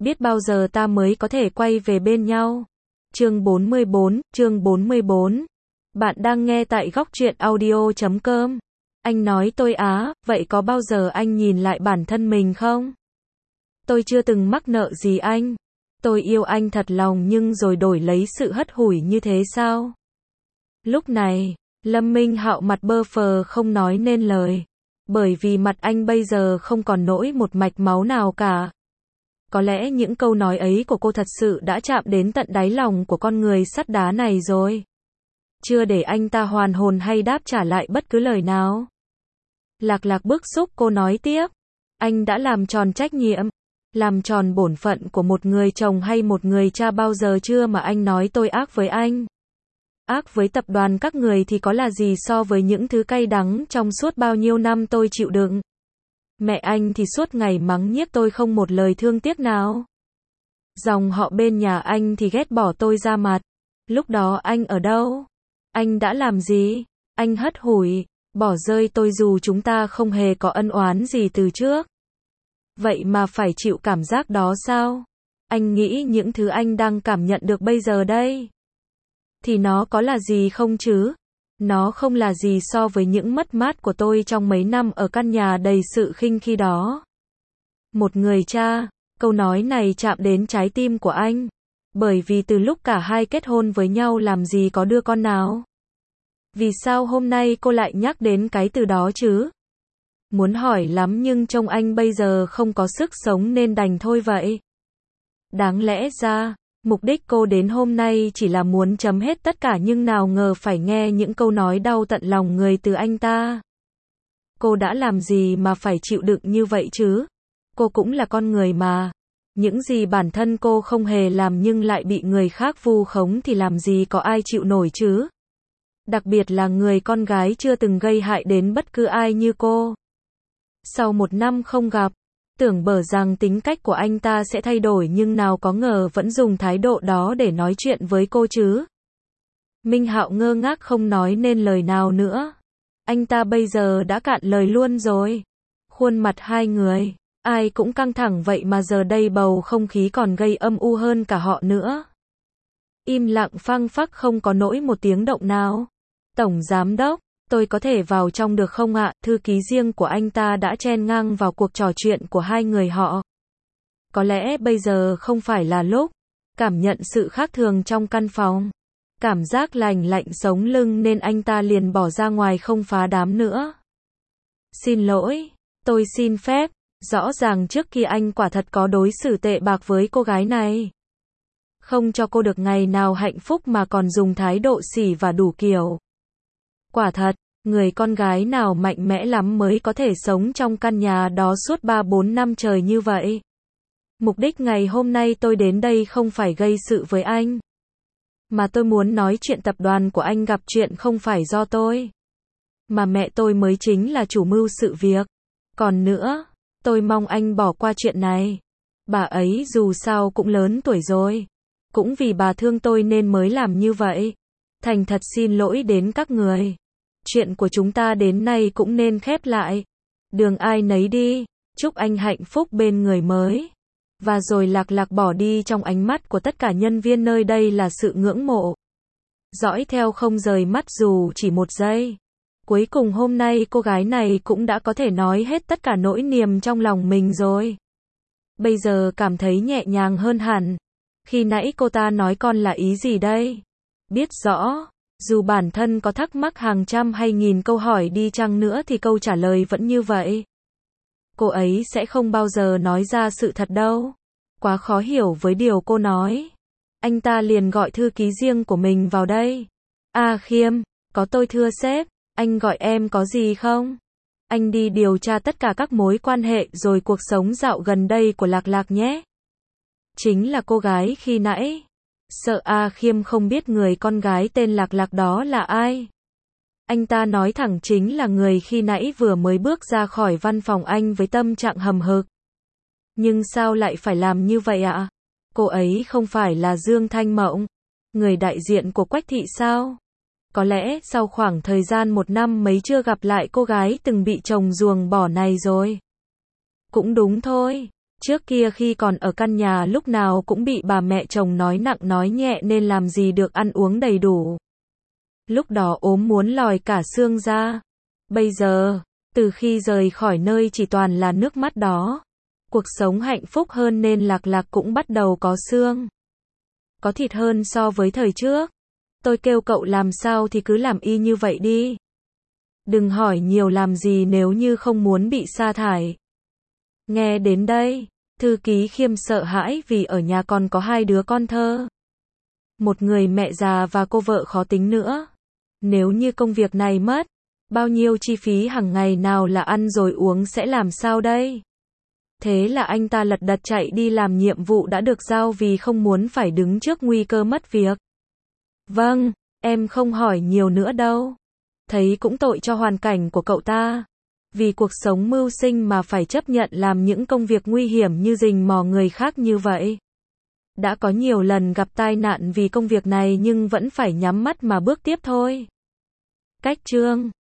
biết bao giờ ta mới có thể quay về bên nhau. Chương 44. Bạn đang nghe tại góc truyện audio.com. Anh nói tôi vậy có bao giờ anh nhìn lại bản thân mình không? Tôi chưa từng mắc nợ gì anh. Tôi yêu anh thật lòng nhưng rồi đổi lấy sự hất hủi như thế sao? Lúc này, Lâm Minh Hạo mặt bơ phờ không nói nên lời. Bởi vì mặt anh bây giờ không còn nổi một mạch máu nào cả. Có lẽ những câu nói ấy của cô thật sự đã chạm đến tận đáy lòng của con người sắt đá này rồi. Chưa để anh ta hoàn hồn hay đáp trả lại bất cứ lời nào. Lạc bức xúc cô nói tiếp. Anh đã làm tròn trách nhiệm, làm tròn bổn phận của một người chồng hay một người cha bao giờ chưa mà anh nói tôi ác với anh. Ác với tập đoàn các người thì có là gì so với những thứ cay đắng trong suốt bao nhiêu năm tôi chịu đựng. Mẹ anh thì suốt ngày mắng nhiếc tôi không một lời thương tiếc nào. Dòng họ bên nhà anh thì ghét bỏ tôi ra mặt. Lúc đó anh ở đâu? Anh đã làm gì? Anh hất hủi, bỏ rơi tôi dù chúng ta không hề có ân oán gì từ trước. Vậy mà phải chịu cảm giác đó sao? Anh nghĩ những thứ anh đang cảm nhận được bây giờ đây thì nó có là gì không chứ? Nó không là gì so với những mất mát của tôi trong mấy năm ở căn nhà đầy sự khinh khi đó. Một người cha, câu nói này chạm đến trái tim của anh. Bởi vì từ lúc cả hai kết hôn với nhau làm gì có đứa con nào. Vì sao hôm nay cô lại nhắc đến cái từ đó chứ? Muốn hỏi lắm nhưng trông anh bây giờ không có sức sống nên đành thôi vậy. Đáng lẽ ra, mục đích cô đến hôm nay chỉ là muốn chấm hết tất cả nhưng nào ngờ phải nghe những câu nói đau tận lòng người từ anh ta. Cô đã làm gì mà phải chịu đựng như vậy chứ? Cô cũng là con người mà. Những gì bản thân cô không hề làm nhưng lại bị người khác vu khống thì làm gì có ai chịu nổi chứ? Đặc biệt là người con gái chưa từng gây hại đến bất cứ ai như cô. Sau một năm không gặp, tưởng bở rằng tính cách của anh ta sẽ thay đổi nhưng nào có ngờ vẫn dùng thái độ đó để nói chuyện với cô chứ. Minh Hạo ngơ ngác không nói nên lời nào nữa. Anh ta bây giờ đã cạn lời luôn rồi. Khuôn mặt hai người, ai cũng căng thẳng vậy mà giờ đây bầu không khí còn gây âm u hơn cả họ nữa. Im lặng phăng phắc không có nỗi một tiếng động nào. Tổng giám đốc, tôi có thể vào trong được không ạ? Thư ký riêng của anh ta đã chen ngang vào cuộc trò chuyện của hai người họ. Có lẽ bây giờ không phải là lúc. Cảm nhận sự khác thường trong căn phòng. Cảm giác lạnh lạnh sống lưng nên anh ta liền bỏ ra ngoài không phá đám nữa. Xin lỗi, tôi xin phép. Rõ ràng trước kia anh quả thật có đối xử tệ bạc với cô gái này. Không cho cô được ngày nào hạnh phúc mà còn dùng thái độ xỉ và đủ kiểu. Quả thật, người con gái nào mạnh mẽ lắm mới có thể sống trong căn nhà đó suốt 3-4 năm trời như vậy. Mục đích ngày hôm nay tôi đến đây không phải gây sự với anh. Mà tôi muốn nói chuyện tập đoàn của anh gặp chuyện không phải do tôi. Mà mẹ tôi mới chính là chủ mưu sự việc. Còn nữa, tôi mong anh bỏ qua chuyện này. Bà ấy dù sao cũng lớn tuổi rồi. Cũng vì bà thương tôi nên mới làm như vậy. Thành thật xin lỗi đến các người. Chuyện của chúng ta đến nay cũng nên khép lại. Đường ai nấy đi. Chúc anh hạnh phúc bên người mới. Và rồi Lạc bỏ đi trong ánh mắt của tất cả nhân viên nơi đây là sự ngưỡng mộ. Dõi theo không rời mắt dù chỉ một giây. Cuối cùng hôm nay cô gái này cũng đã có thể nói hết tất cả nỗi niềm trong lòng mình rồi. Bây giờ cảm thấy nhẹ nhàng hơn hẳn. Khi nãy cô ta nói con là ý gì đây? Biết rõ, dù bản thân có thắc mắc hàng trăm hay nghìn câu hỏi đi chăng nữa thì câu trả lời vẫn như vậy. Cô ấy sẽ không bao giờ nói ra sự thật đâu. Quá khó hiểu với điều cô nói. Anh ta liền gọi thư ký riêng của mình vào đây. Khiêm, có tôi thưa sếp, anh gọi em có gì không? Anh đi điều tra tất cả các mối quan hệ rồi cuộc sống dạo gần đây của Lạc nhé. Chính là cô gái khi nãy. Sợ Khiêm không biết người con gái tên Lạc đó là ai. Anh ta nói thẳng chính là người khi nãy vừa mới bước ra khỏi văn phòng anh với tâm trạng hầm hực. Nhưng sao lại phải làm như vậy ạ? Cô ấy không phải là Dương Thanh Mộng, người đại diện của Quách thị sao? Có lẽ sau khoảng thời gian 1 năm mấy chưa gặp lại cô gái từng bị chồng ruồng bỏ này rồi. Cũng đúng thôi. Trước kia khi còn ở căn nhà lúc nào cũng bị bà mẹ chồng nói nặng nói nhẹ nên làm gì được ăn uống đầy đủ. Lúc đó ốm muốn lòi cả xương ra. Bây giờ, từ khi rời khỏi nơi chỉ toàn là nước mắt đó, cuộc sống hạnh phúc hơn nên Lạc Lạc cũng bắt đầu có xương. Có thịt hơn so với thời trước. Tôi kêu cậu làm sao thì cứ làm y như vậy đi. Đừng hỏi nhiều làm gì nếu như không muốn bị sa thải. Nghe đến đây, thư ký Khiêm sợ hãi vì ở nhà còn có 2 đứa con thơ. Một người mẹ già và cô vợ khó tính nữa. Nếu như công việc này mất, bao nhiêu chi phí hàng ngày nào là ăn rồi uống sẽ làm sao đây? Thế là anh ta lật đật chạy đi làm nhiệm vụ đã được giao vì không muốn phải đứng trước nguy cơ mất việc. Vâng, em không hỏi nhiều nữa đâu. Thấy cũng tội cho hoàn cảnh của cậu ta. Vì cuộc sống mưu sinh mà phải chấp nhận làm những công việc nguy hiểm như rình mò người khác như vậy. Đã có nhiều lần gặp tai nạn vì công việc này nhưng vẫn phải nhắm mắt mà bước tiếp thôi. Cách chương